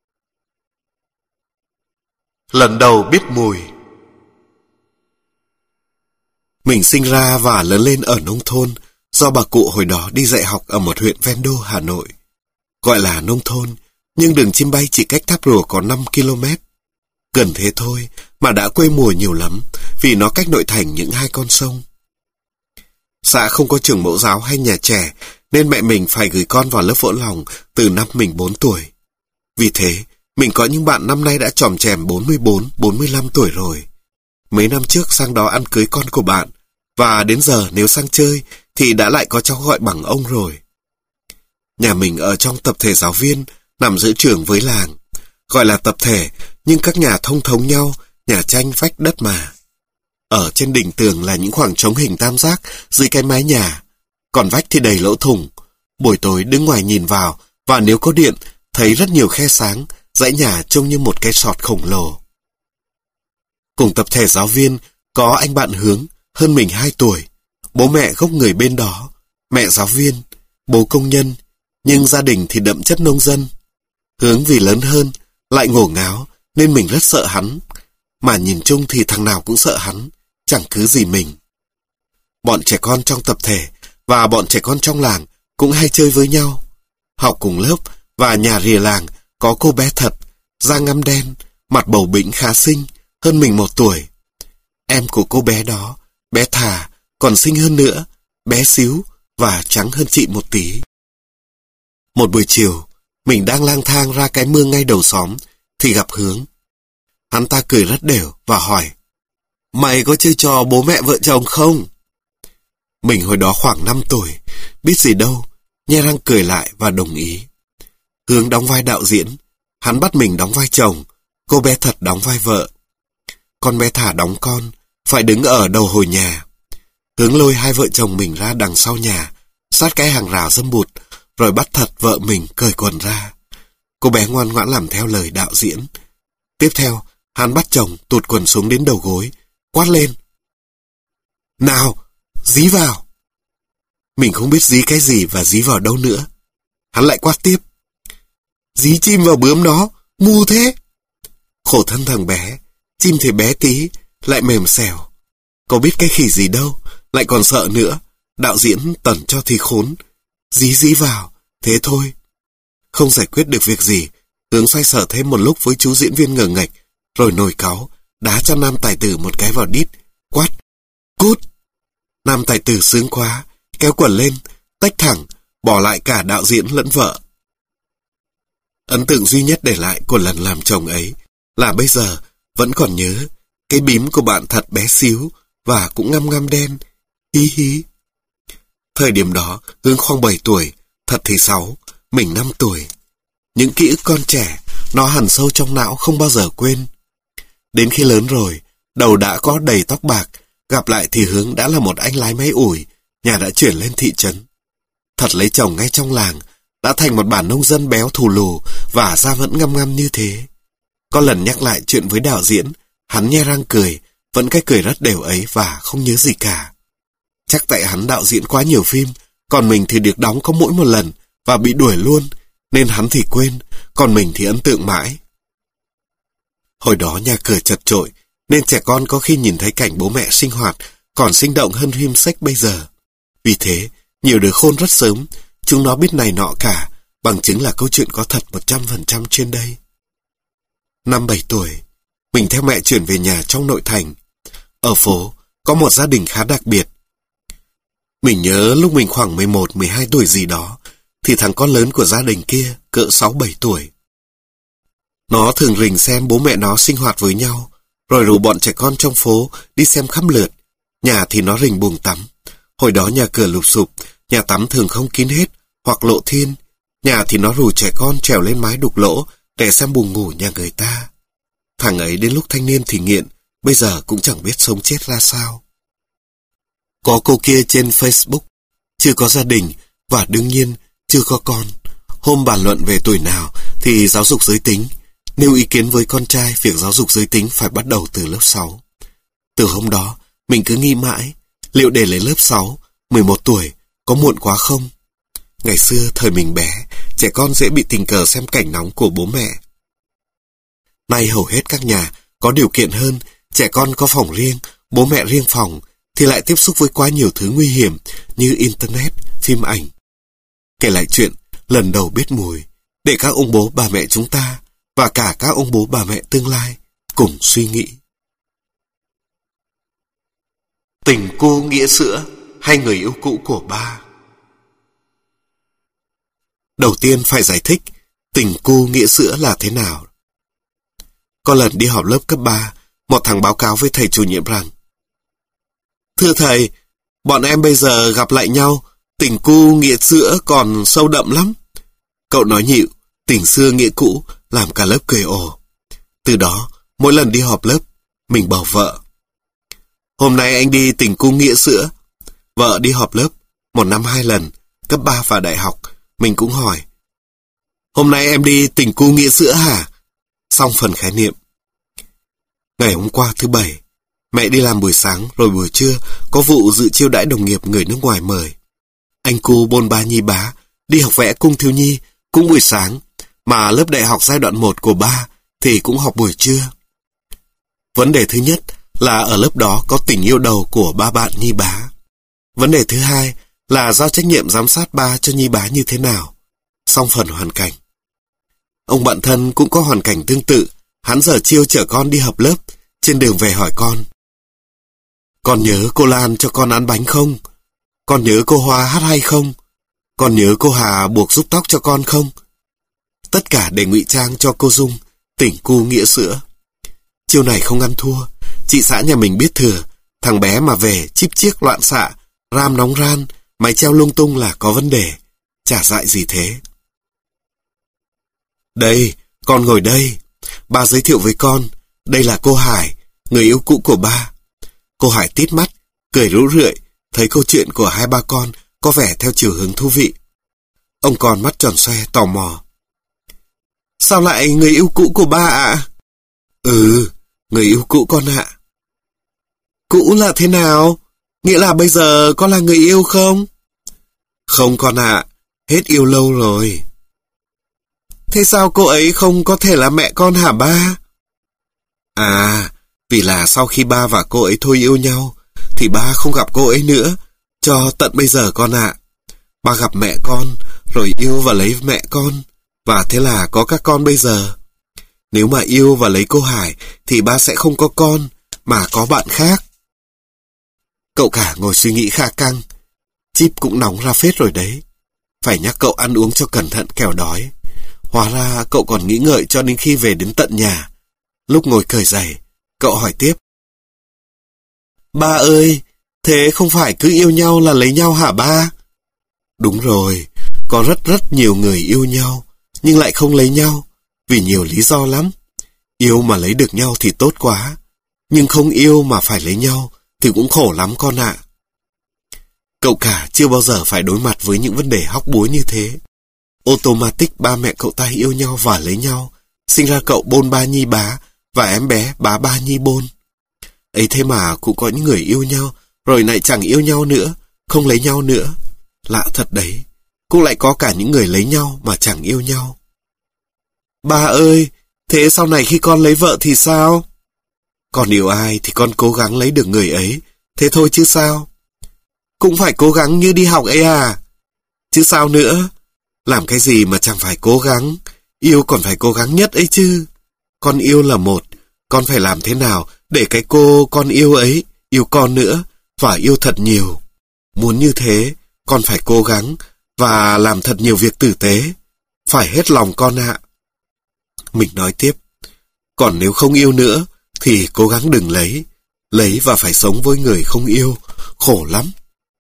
Lần đầu biết mùi. Mình sinh ra và lớn lên ở nông thôn, do bà cụ hồi đó đi dạy học ở một huyện ven đô Hà Nội. Gọi là nông thôn, nhưng đường chim bay chỉ cách Tháp Rùa có năm ki lô mét. Gần thế thôi mà đã quê mùa nhiều lắm, vì nó cách nội thành những hai con sông. Xã không có trường mẫu giáo hay nhà trẻ, nên mẹ mình phải gửi con vào lớp vỗ lòng từ năm mình bốn tuổi. Vì thế, mình có những bạn năm nay đã chòm chèm bốn mươi bốn, bốn mươi lăm tuổi rồi. Mấy năm trước sang đó ăn cưới con của bạn, và đến giờ nếu sang chơi thì đã lại có cháu gọi bằng ông rồi. Nhà mình ở trong tập thể giáo viên, nằm giữa trường với làng. Gọi là tập thể, nhưng các nhà thông thống nhau, nhà tranh vách đất mà. Ở trên đỉnh tường là những khoảng trống hình tam giác dưới cái mái nhà, còn vách thì đầy lỗ thủng. Buổi tối đứng ngoài nhìn vào, và nếu có điện, thấy rất nhiều khe sáng, dãy nhà trông như một cái sọt khổng lồ. Cùng tập thể giáo viên, có anh bạn Hướng, hơn mình hai tuổi. Bố mẹ gốc người bên đó, mẹ giáo viên, bố công nhân, nhưng gia đình thì đậm chất nông dân. Hướng vì lớn hơn, lại ngổ ngáo, nên mình rất sợ hắn. Mà nhìn chung thì thằng nào cũng sợ hắn, chẳng cứ gì mình. Bọn trẻ con trong tập thể và bọn trẻ con trong làng cũng hay chơi với nhau. Học cùng lớp và nhà rìa làng có cô bé Thật, da ngăm đen, mặt bầu bĩnh khá xinh, hơn mình một tuổi. Em của cô bé đó, bé Thà, còn xinh hơn nữa, bé xíu và trắng hơn chị một tí. Một buổi chiều, mình đang lang thang ra cái mương ngay đầu xóm, thì gặp Hướng. Hắn ta cười rất đều và hỏi, mày có chơi trò bố mẹ vợ chồng không? Mình hồi đó khoảng năm tuổi, biết gì đâu, nhe răng cười lại và đồng ý. Hướng đóng vai đạo diễn, hắn bắt mình đóng vai chồng, cô bé Thật đóng vai vợ. Con bé Thà đóng con, phải đứng ở đầu hồi nhà. Hướng lôi hai vợ chồng mình ra đằng sau nhà, sát cái hàng rào dâm bụt, rồi bắt Thật vợ mình cởi quần ra. Cô bé ngoan ngoãn làm theo lời đạo diễn. Tiếp theo, hắn bắt chồng tụt quần xuống đến đầu gối, quát lên. Nào, dí vào. Mình không biết dí cái gì và dí vào đâu nữa. Hắn lại quát tiếp. Dí chim vào bướm nó, ngu thế. Khổ thân thằng bé, chim thì bé tí, lại mềm xèo. Có biết cái khỉ gì đâu, lại còn sợ nữa. Đạo diễn tẩn cho thì khốn. Dí dí vào, thế thôi. Không giải quyết được việc gì, Hướng xoay sở thêm một lúc với chú diễn viên ngờ nghệch, rồi nổi cáu, đá cho nam tài tử một cái vào đít, quát. Cút! Nam tài tử sướng quá, kéo quần lên, tách thẳng, bỏ lại cả đạo diễn lẫn vợ. Ấn tượng duy nhất để lại của lần làm chồng ấy là bây giờ vẫn còn nhớ cái bím của bạn Thật bé xíu và cũng ngăm ngăm đen. Hí hí. Thời điểm đó, Hướng khoảng bảy tuổi, Thật thì sáu, mình năm tuổi. Những ký ức con trẻ, nó hằn sâu trong não không bao giờ quên. Đến khi lớn rồi, đầu đã có đầy tóc bạc, gặp lại thì Hướng đã là một anh lái máy ủi, nhà đã chuyển lên thị trấn. Thật lấy chồng ngay trong làng, đã thành một bản nông dân béo thù lù và da vẫn ngăm ngăm như thế. Có lần nhắc lại chuyện với đạo diễn, hắn nhe răng cười, vẫn cái cười rất đều ấy và không nhớ gì cả. Chắc tại hắn đạo diễn quá nhiều phim, còn mình thì được đóng có mỗi một lần và bị đuổi luôn, nên hắn thì quên, còn mình thì ấn tượng mãi. Hồi đó nhà cửa chật chội, nên trẻ con có khi nhìn thấy cảnh bố mẹ sinh hoạt còn sinh động hơn phim sách bây giờ. Vì thế, nhiều đứa khôn rất sớm, chúng nó biết này nọ cả, bằng chứng là câu chuyện có thật một trăm phần trăm trên đây. Năm bảy tuổi, mình theo mẹ chuyển về nhà trong nội thành. Ở phố, có một gia đình khá đặc biệt. Mình nhớ lúc mình khoảng mười một mười hai tuổi gì đó, thì thằng con lớn của gia đình kia cỡ sáu bảy tuổi. Nó thường rình xem bố mẹ nó sinh hoạt với nhau, rồi rủ bọn trẻ con trong phố đi xem khắp lượt. Nhà thì nó rình buồng tắm. Hồi đó nhà cửa lụp xụp, nhà tắm thường không kín hết, hoặc lộ thiên. Nhà thì nó rủ trẻ con trèo lên mái đục lỗ để xem buồng ngủ nhà người ta. Thằng ấy đến lúc thanh niên thì nghiện, bây giờ cũng chẳng biết sống chết ra sao. Có cô kia trên Facebook, chưa có gia đình và đương nhiên chưa có con. Hôm bàn luận về tuổi nào thì giáo dục giới tính, nêu ý kiến với con trai việc giáo dục giới tính phải bắt đầu từ lớp sáu. Từ hôm đó, mình cứ nghĩ mãi, liệu để lấy lớp sáu, mười một tuổi, có muộn quá không? Ngày xưa, thời mình bé, trẻ con dễ bị tình cờ xem cảnh nóng của bố mẹ. Nay hầu hết các nhà có điều kiện hơn, trẻ con có phòng riêng, bố mẹ riêng phòng, thì lại tiếp xúc với quá nhiều thứ nguy hiểm như Internet, phim ảnh. Kể lại chuyện lần đầu biết mùi, để các ông bố bà mẹ chúng ta và cả các ông bố bà mẹ tương lai cùng suy nghĩ. Tình cô nghĩa sữa hay người yêu cũ của ba? Đầu tiên phải giải thích tình cô nghĩa sữa là thế nào. Có lần đi học lớp cấp ba, một thằng báo cáo với thầy chủ nhiệm rằng: Thưa thầy, bọn em bây giờ gặp lại nhau, tình cu nghĩa sữa còn sâu đậm lắm. Cậu nói nhịu, tình xưa nghĩa cũ, làm cả lớp cười ồ. Từ đó, mỗi lần đi họp lớp, mình bảo vợ: Hôm nay anh đi tình cu nghĩa sữa. Vợ đi họp lớp, một năm hai lần, cấp ba và đại học, mình cũng hỏi: Hôm nay em đi tình cu nghĩa sữa hả? Xong phần khái niệm. Ngày hôm qua thứ bảy, mẹ đi làm buổi sáng rồi buổi trưa có vụ dự chiêu đãi đồng nghiệp người nước ngoài mời. Anh cu bôn ba nhi bá đi học vẽ cung thiếu nhi cũng buổi sáng, mà lớp đại học giai đoạn một của ba thì cũng học buổi trưa. Vấn đề thứ nhất là ở lớp đó có tình yêu đầu của ba bạn nhi bá. Vấn đề thứ hai là giao trách nhiệm giám sát ba cho nhi bá như thế nào. Xong phần hoàn cảnh. Ông bạn thân cũng có hoàn cảnh tương tự, hắn giờ chiêu chở con đi học lớp, trên đường về hỏi con: Con nhớ cô Lan cho con ăn bánh không? Con nhớ cô Hoa hát hay không? Con nhớ cô Hà buộc giúp tóc cho con không? Tất cả để ngụy trang cho cô Dung, tỉnh cu nghĩa sữa. Chiêu này không ăn thua, chị xã nhà mình biết thừa, thằng bé mà về chíp chiếc loạn xạ, ram nóng ran, máy treo lung tung là có vấn đề, chả dại gì thế. Đây, con ngồi đây. Ba giới thiệu với con, đây là cô Hải, người yêu cũ của ba. Cô Hải tít mắt, cười rũ rượi, thấy câu chuyện của hai ba con có vẻ theo chiều hướng thú vị. Ông con mắt tròn xoe tò mò: Sao lại người yêu cũ của ba ạ? Ừ, người yêu cũ con ạ. Cũ là thế nào? Nghĩa là bây giờ con là người yêu không? Không con ạ, hết yêu lâu rồi. Thế sao cô ấy không có thể là mẹ con hả ba? À, vì là sau khi ba và cô ấy thôi yêu nhau, thì ba không gặp cô ấy nữa, cho tận bây giờ con ạ. Ba gặp mẹ con, rồi yêu và lấy mẹ con, và thế là có các con bây giờ. Nếu mà yêu và lấy cô Hải, thì ba sẽ không có con, mà có bạn khác. Cậu cả ngồi suy nghĩ khá căng. Chip cũng nóng ra phết rồi đấy. Phải nhắc cậu ăn uống cho cẩn thận kẻo đói. Hóa ra cậu còn nghĩ ngợi cho đến khi về đến tận nhà. Lúc ngồi cởi giày, cậu hỏi tiếp: Ba ơi, thế không phải cứ yêu nhau là lấy nhau hả ba? Đúng rồi, có rất rất nhiều người yêu nhau, nhưng lại không lấy nhau, vì nhiều lý do lắm. Yêu mà lấy được nhau thì tốt quá, nhưng không yêu mà phải lấy nhau thì cũng khổ lắm con ạ. Cậu cả chưa bao giờ phải đối mặt với những vấn đề hóc búa như thế. Automatic ba mẹ cậu ta yêu nhau và lấy nhau, sinh ra cậu bôn ba nhi bá và em bé bá ba nhi bôn. Ấy thế mà cũng có những người yêu nhau, rồi lại chẳng yêu nhau nữa, không lấy nhau nữa. Lạ thật đấy, cũng lại có cả những người lấy nhau mà chẳng yêu nhau. Ba ơi, thế sau này khi con lấy vợ thì sao? Con yêu ai thì con cố gắng lấy được người ấy, thế thôi chứ sao? Cũng phải cố gắng như đi học ấy à? Chứ sao nữa? Làm cái gì mà chẳng phải cố gắng, yêu còn phải cố gắng nhất ấy chứ. Con yêu là một, con phải làm thế nào để cái cô con yêu ấy yêu con nữa, và yêu thật nhiều. Muốn như thế, con phải cố gắng và làm thật nhiều việc tử tế. Phải hết lòng con ạ. Mình nói tiếp: Còn nếu không yêu nữa, thì cố gắng đừng lấy. Lấy và phải sống với người không yêu, khổ lắm.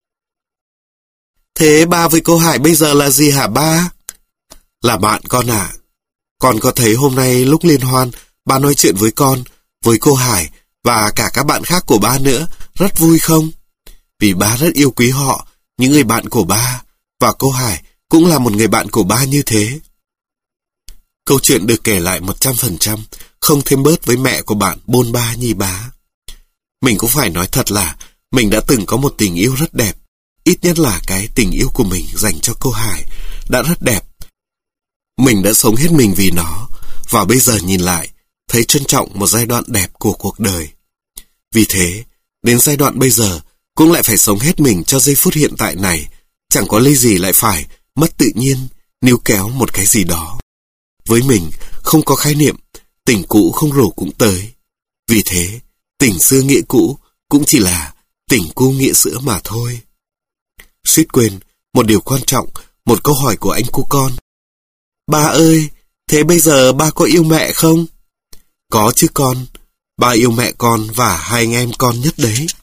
Thế ba với cô Hải bây giờ là gì hả ba? Là bạn con ạ. À. Con có thấy hôm nay lúc liên hoan, ba nói chuyện với con, với cô Hải và cả các bạn khác của ba nữa, rất vui không? Vì ba rất yêu quý họ, những người bạn của ba, và cô Hải cũng là một người bạn của ba như thế. Câu chuyện được kể lại một trăm phần trăm, không thêm bớt với mẹ của bạn bôn ba nhi bá. Mình cũng phải nói thật là mình đã từng có một tình yêu rất đẹp. Ít nhất là cái tình yêu của mình dành cho cô Hải đã rất đẹp. Mình đã sống hết mình vì nó, và bây giờ nhìn lại, thấy trân trọng một giai đoạn đẹp của cuộc đời. Vì thế, đến giai đoạn bây giờ, cũng lại phải sống hết mình cho giây phút hiện tại này, chẳng có lý gì lại phải mất tự nhiên, níu kéo một cái gì đó. Với mình, không có khái niệm, tình cũ không rủ cũng tới. Vì thế, tình xưa nghĩa cũ cũng chỉ là tình cu nghĩa sữa mà thôi. Suýt quên, một điều quan trọng, một câu hỏi của anh cu con. Ba ơi, thế bây giờ ba có yêu mẹ không? Có chứ con, ba yêu mẹ con và hai anh em con nhất đấy.